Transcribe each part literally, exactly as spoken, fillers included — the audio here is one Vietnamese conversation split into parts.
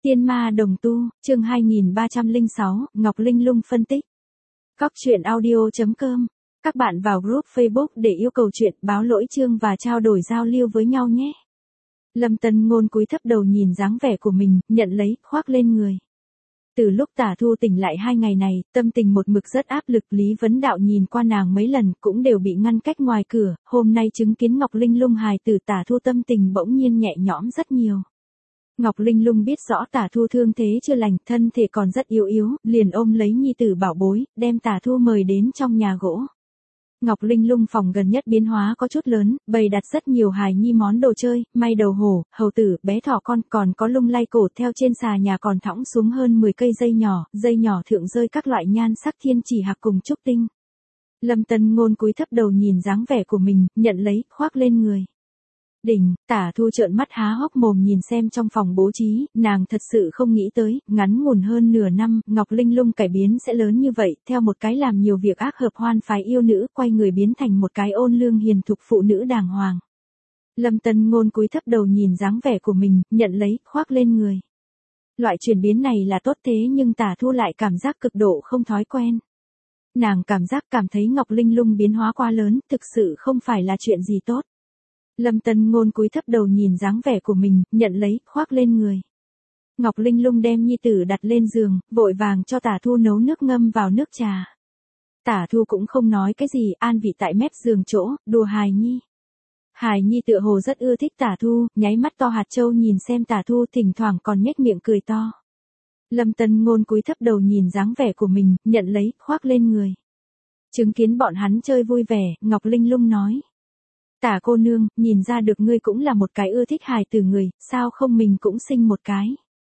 Tiên ma đồng tu, chương hai nghìn ba trăm lẻ sáu, Ngọc Linh Lung phân tích. Góc truyện audio chấm com. Các bạn vào group Facebook để yêu cầu chuyện, báo lỗi chương và trao đổi giao lưu với nhau nhé. Lâm Tân Ngôn cúi thấp đầu nhìn dáng vẻ của mình, nhận lấy, khoác lên người. Từ lúc Tả Thu tỉnh lại hai ngày này, tâm tình một mực rất áp lực. Lý Vấn Đạo nhìn qua nàng mấy lần cũng đều bị ngăn cách ngoài cửa, hôm nay chứng kiến Ngọc Linh Lung hài tử Tả Thu tâm tình bỗng nhiên nhẹ nhõm rất nhiều. Ngọc Linh Lung biết rõ Tả Thu thương thế chưa lành, thân thể còn rất yếu yếu, liền ôm lấy nhi tử bảo bối, đem Tả Thu mời đến trong nhà gỗ. Ngọc Linh Lung phòng gần nhất biến hóa có chút lớn, bày đặt rất nhiều hài nhi món đồ chơi, may đầu hổ, hầu tử, bé thỏ con, còn có lung lay cổ, theo trên xà nhà còn thõng xuống hơn mười cây dây nhỏ, dây nhỏ thượng rơi các loại nhan sắc thiên chỉ hạc cùng trúc tinh. Lâm Tân Ngôn cúi thấp đầu nhìn dáng vẻ của mình, nhận lấy, khoác lên người. Đỉnh, Tả Thu trợn mắt há hốc mồm nhìn xem trong phòng bố trí, nàng thật sự không nghĩ tới, ngắn ngủn hơn nửa năm, Ngọc Linh Lung cải biến sẽ lớn như vậy, theo một cái làm nhiều việc ác hợp hoan phái yêu nữ, quay người biến thành một cái ôn lương hiền thục phụ nữ đàng hoàng. Lâm Tân Ngôn cúi thấp đầu nhìn dáng vẻ của mình, nhận lấy, khoác lên người. Loại chuyển biến này là tốt thế nhưng Tả Thu lại cảm giác cực độ không thói quen. Nàng cảm giác cảm thấy Ngọc Linh Lung biến hóa quá lớn, thực sự không phải là chuyện gì tốt. Lâm Tân Ngôn cúi thấp đầu nhìn dáng vẻ của mình, nhận lấy, khoác lên người. Ngọc Linh Lung đem nhi tử đặt lên giường, vội vàng cho Tả Thu nấu nước ngâm vào nước trà. Tả Thu cũng không nói cái gì, an vị tại mép giường chỗ, đùa hài nhi. Hài nhi tựa hồ rất ưa thích Tả Thu, nháy mắt to hạt châu nhìn xem Tả Thu, thỉnh thoảng còn nhếch miệng cười to. Lâm Tân Ngôn cúi thấp đầu nhìn dáng vẻ của mình, nhận lấy, khoác lên người. Chứng kiến bọn hắn chơi vui vẻ, Ngọc Linh Lung nói. Tả cô nương, nhìn ra được ngươi cũng là một cái ưa thích hài tử người, sao không mình cũng sinh một cái.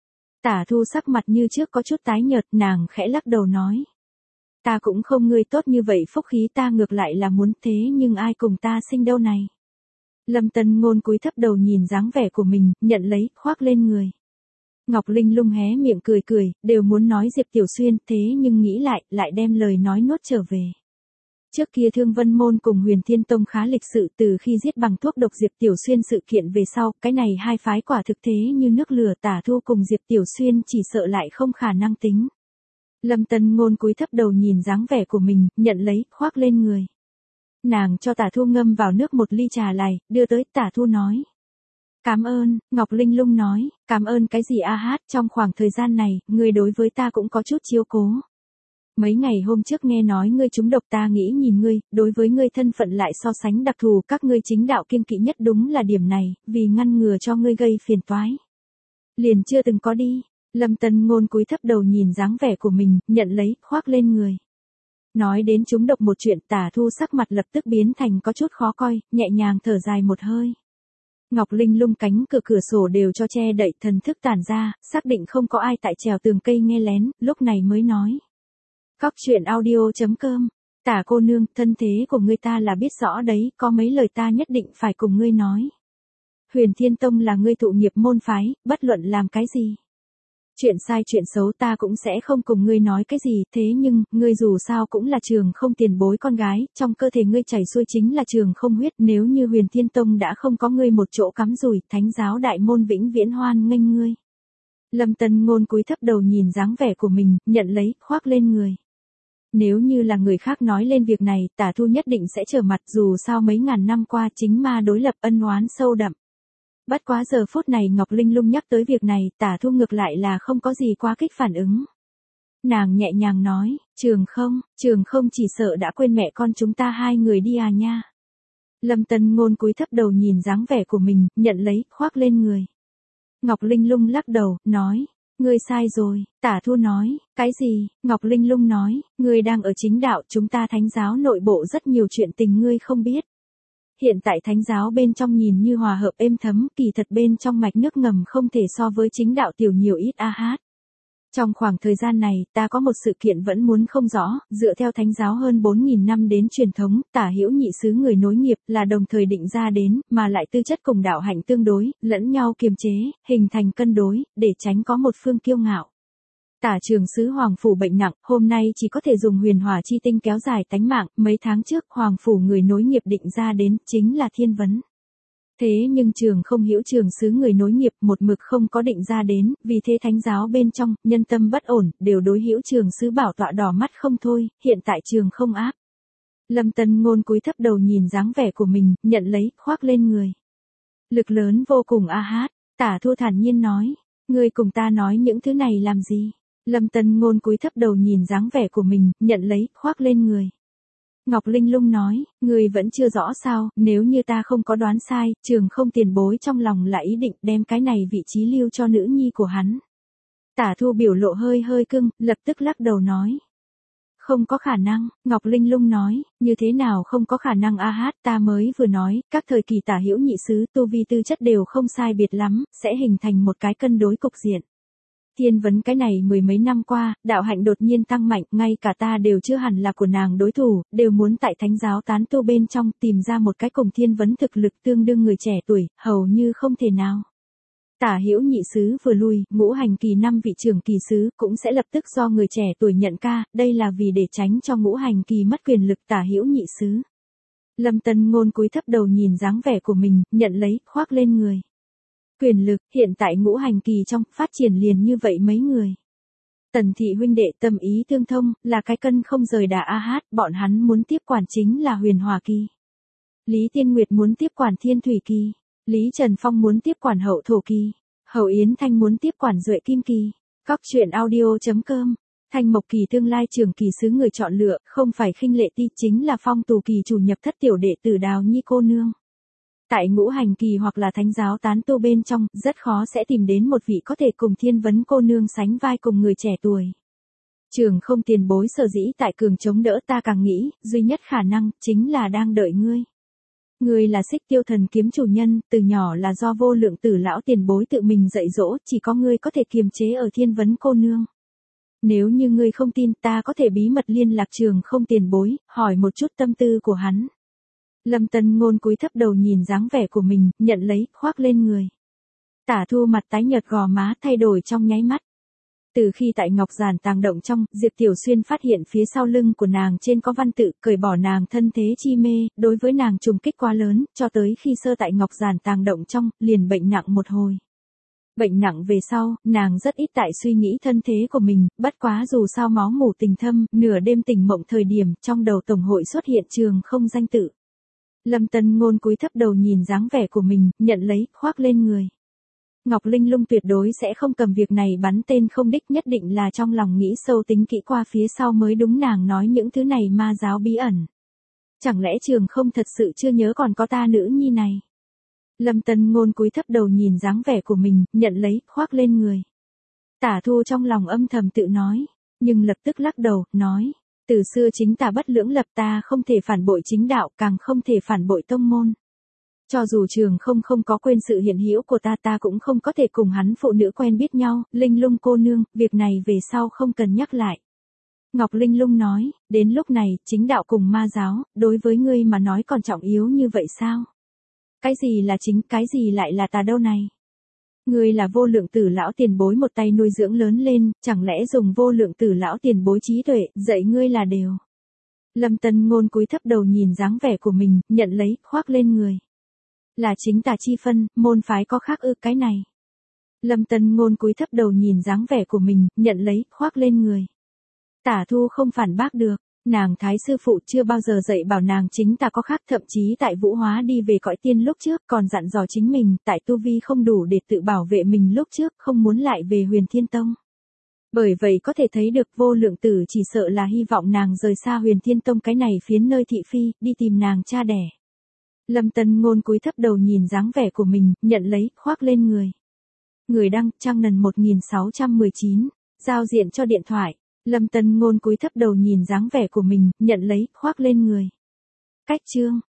Tả Thu sắc mặt như trước có chút tái nhợt, nàng khẽ lắc đầu nói. Ta cũng không ngươi tốt như vậy, phúc khí ta ngược lại là muốn, thế nhưng ai cùng ta sinh đâu này. Lâm Tân Ngôn cúi thấp đầu nhìn dáng vẻ của mình, nhận lấy, khoác lên người. Ngọc Linh Lung hé miệng cười cười, đều muốn nói Diệp Tiểu Xuyên, thế nhưng nghĩ lại, lại đem lời nói nuốt trở về. Trước kia Thương Vân Môn cùng Huyền Thiên Tông khá lịch sự, từ khi giết bằng thuốc độc Diệp Tiểu Xuyên sự kiện về sau, cái này hai phái quả thực thế như nước lửa, Tả Thu cùng Diệp Tiểu Xuyên chỉ sợ lại không khả năng tính. Lâm Tân Ngôn cúi thấp đầu nhìn dáng vẻ của mình, nhận lấy, khoác lên người. Nàng cho Tả Thu ngâm vào nước một ly trà lài, đưa tới, Tả Thu nói. Cảm ơn, Ngọc Linh Lung nói, cảm ơn cái gì a hát, trong khoảng thời gian này, ngươi đối với ta cũng có chút chiếu cố. Mấy ngày hôm trước nghe nói ngươi trúng độc, ta nghĩ nhìn ngươi, đối với ngươi thân phận lại so sánh đặc thù, các ngươi chính đạo kiêng kỵ nhất đúng là điểm này, vì ngăn ngừa cho ngươi gây phiền toái. Liền chưa từng có đi, Lâm Tân Ngôn cúi thấp đầu nhìn dáng vẻ của mình, nhận lấy, khoác lên người. Nói đến trúng độc một chuyện, Tả Thu sắc mặt lập tức biến thành có chút khó coi, nhẹ nhàng thở dài một hơi. Ngọc Linh Lung cánh cửa cửa sổ đều cho che đậy, thần thức tản ra, xác định không có ai tại trèo tường cây nghe lén, lúc này mới nói. Góc truyện audio chấm com. Tả cô nương, thân thế của ngươi ta là biết rõ đấy, có mấy lời ta nhất định phải cùng ngươi nói. Huyền Thiên Tông là ngươi thụ nghiệp môn phái, bất luận làm cái gì. Chuyện sai chuyện xấu ta cũng sẽ không cùng ngươi nói cái gì, thế nhưng, ngươi dù sao cũng là trường không tiền bối con gái, trong cơ thể ngươi chảy xuôi chính là trường không huyết, nếu như Huyền Thiên Tông đã không có ngươi một chỗ cắm rủi, thánh giáo đại môn vĩnh viễn hoan nghênh ngươi. Lâm Tân Ngôn cúi thấp đầu nhìn dáng vẻ của mình, nhận lấy, khoác lên người. Nếu như là người khác nói lên việc này, Tả Thu nhất định sẽ trở mặt, dù sao mấy ngàn năm qua chính ma đối lập ân oán sâu đậm. Bất quá giờ phút này Ngọc Linh Lung nhắc tới việc này, Tả Thu ngược lại là không có gì quá kích phản ứng. Nàng nhẹ nhàng nói, Trường không, Trường không chỉ sợ đã quên mẹ con chúng ta hai người đi à nha. Lâm Tân Ngôn cúi thấp đầu nhìn dáng vẻ của mình, nhận lấy, khoác lên người. Ngọc Linh Lung lắc đầu, nói. Ngươi sai rồi, Tả Thu nói, cái gì, Ngọc Linh Lung nói, ngươi đang ở chính đạo, chúng ta thánh giáo nội bộ rất nhiều chuyện tình ngươi không biết. Hiện tại thánh giáo bên trong nhìn như hòa hợp êm thấm, kỳ thật bên trong mạch nước ngầm không thể so với chính đạo tiểu nhiều ít a hát. Trong khoảng thời gian này, ta có một sự kiện vẫn muốn không rõ, dựa theo thánh giáo hơn bốn nghìn năm đến truyền thống, Tả Hữu nhị sứ người nối nghiệp là đồng thời định ra đến, mà lại tư chất cùng đạo hạnh tương đối, lẫn nhau kiềm chế, hình thành cân đối, để tránh có một phương kiêu ngạo. Tả Trường sứ Hoàng phủ bệnh nặng, hôm nay chỉ có thể dùng huyền hỏa chi tinh kéo dài tánh mạng, mấy tháng trước Hoàng phủ người nối nghiệp định ra đến, chính là Thiên Vấn. Thế nhưng Trường Không hiểu trường xứ người nối nghiệp một mực không có định ra đến, vì thế thánh giáo bên trong, nhân tâm bất ổn, đều đối hữu trường xứ bảo tọa đỏ mắt không thôi, hiện tại Trường Không áp. Lâm Tân Ngôn cúi thấp đầu nhìn dáng vẻ của mình, nhận lấy, khoác lên người. Lực lớn vô cùng a hát, Tả Thu thản nhiên nói, ngươi cùng ta nói những thứ này làm gì? Lâm Tân Ngôn cúi thấp đầu nhìn dáng vẻ của mình, nhận lấy, khoác lên người. Ngọc Linh Lung nói, ngươi vẫn chưa rõ sao, nếu như ta không có đoán sai, Trường Không tiền bối trong lòng là ý định đem cái này vị trí lưu cho nữ nhi của hắn. Tả Thu biểu lộ hơi hơi cưng, lập tức lắc đầu nói. Không có khả năng, Ngọc Linh Lung nói, như thế nào không có khả năng a hát, ta mới vừa nói, các thời kỳ tả hữu nhị xứ tu vi tư chất đều không sai biệt lắm, sẽ hình thành một cái cân đối cục diện. Thiên vấn cái này mười mấy năm qua, đạo hạnh đột nhiên tăng mạnh, ngay cả ta đều chưa hẳn là của nàng đối thủ, đều muốn tại thánh giáo tán tu bên trong tìm ra một cái cùng thiên vấn thực lực tương đương người trẻ tuổi, hầu như không thể nào. Tả hữu nhị xứ vừa lui, ngũ hành kỳ năm vị trưởng kỳ xứ cũng sẽ lập tức do người trẻ tuổi nhận ca, đây là vì để tránh cho ngũ hành kỳ mất quyền lực tả hữu nhị xứ. Lâm Tân Ngôn cúi thấp đầu nhìn dáng vẻ của mình, nhận lấy, khoác lên người. Quyền lực, hiện tại ngũ hành kỳ trong, phát triển liền như vậy mấy người. Tần thị huynh đệ tâm ý tương thông, là cái cân không rời đà a hát, bọn hắn muốn tiếp quản chính là huyền hòa kỳ. Lý Tiên Nguyệt muốn tiếp quản thiên thủy kỳ. Lý Trần Phong muốn tiếp quản hậu thổ kỳ. Hậu Yến Thanh muốn tiếp quản duệ kim kỳ. Cóc truyện audio chấm com. Thanh Mộc kỳ tương lai trưởng kỳ xứ người chọn lựa, không phải khinh lệ ti, chính là phong tù kỳ chủ nhập thất tiểu đệ tử Đào Nhi cô nương. Tại ngũ hành kỳ hoặc là thánh giáo tán tu bên trong, rất khó sẽ tìm đến một vị có thể cùng thiên vấn cô nương sánh vai cùng người trẻ tuổi. Trường Không tiền bối sở dĩ tại cường chống đỡ, ta càng nghĩ, duy nhất khả năng, chính là đang đợi ngươi. Ngươi là Xích Tiêu thần kiếm chủ nhân, từ nhỏ là do vô lượng tử lão tiền bối tự mình dạy dỗ, chỉ có ngươi có thể kiềm chế ở thiên vấn cô nương. Nếu như ngươi không tin, ta có thể bí mật liên lạc Trường Không tiền bối, hỏi một chút tâm tư của hắn. Lâm Tân Ngôn cúi thấp đầu nhìn dáng vẻ của mình, nhận lấy, khoác lên người. Tả Thu mặt tái nhợt, gò má thay đổi trong nháy mắt. Từ khi tại Ngọc Giản tàng động trong, Diệp Tiểu Xuyên phát hiện phía sau lưng của nàng trên có văn tự, cởi bỏ nàng thân thế chi mê, đối với nàng trùng kích quá lớn, cho tới khi sơ tại Ngọc Giản tàng động trong, liền bệnh nặng một hồi. Bệnh nặng về sau, nàng rất ít tại suy nghĩ thân thế của mình, bất quá dù sao máu mủ tình thâm, nửa đêm tỉnh mộng thời điểm, trong đầu tổng hội xuất hiện Trường Không danh tự. Lâm Tân Ngôn cúi thấp đầu nhìn dáng vẻ của mình, nhận lấy, khoác lên người. Ngọc Linh Lung tuyệt đối sẽ không cầm việc này bắn tên không đích, nhất định là trong lòng nghĩ sâu tính kỹ qua phía sau mới đúng nàng nói những thứ này ma giáo bí ẩn. Chẳng lẽ Trường Không thật sự chưa nhớ còn có ta nữ nhi này? Lâm Tân Ngôn cúi thấp đầu nhìn dáng vẻ của mình, nhận lấy, khoác lên người. Tả Thu trong lòng âm thầm tự nói, nhưng lập tức lắc đầu, nói. Từ xưa chính ta bất lưỡng lập, ta không thể phản bội chính đạo, càng không thể phản bội tông môn. Cho dù Trường Không không có quên sự hiện hữu của ta, ta cũng không có thể cùng hắn phụ nữ quen biết nhau. Linh Lung cô nương, việc này về sau không cần nhắc lại. Ngọc Linh Lung nói, đến lúc này, chính đạo cùng ma giáo, đối với ngươi mà nói còn trọng yếu như vậy sao? Cái gì là chính, cái gì lại là tà đâu này? Ngươi là vô lượng tử lão tiền bối một tay nuôi dưỡng lớn lên, chẳng lẽ dùng vô lượng tử lão tiền bối trí tuệ, dạy ngươi là đều. Lâm Tân Ngôn cúi thấp đầu nhìn dáng vẻ của mình, nhận lấy, khoác lên người. Là chính tà chi phân, môn phái có khác ư, cái này. Lâm Tân Ngôn cúi thấp đầu nhìn dáng vẻ của mình, nhận lấy, khoác lên người. Tả Thu không phản bác được. Nàng thái sư phụ chưa bao giờ dạy bảo nàng chính ta có khác, thậm chí tại Vũ Hóa đi về cõi tiên lúc trước còn dặn dò chính mình, tại tu vi không đủ để tự bảo vệ mình lúc trước, không muốn lại về Huyền Thiên Tông. Bởi vậy có thể thấy được vô lượng tử chỉ sợ là hy vọng nàng rời xa Huyền Thiên Tông cái này phiến nơi thị phi, đi tìm nàng cha đẻ. Lâm Tân Ngôn cúi thấp đầu nhìn dáng vẻ của mình, nhận lấy, khoác lên người. Người đăng, Trang Nần một nghìn sáu trăm mười chín, giao diện cho điện thoại. Lâm Tân Ngôn cúi thấp đầu nhìn dáng vẻ của mình, nhận lấy, khoác lên người. Cách chương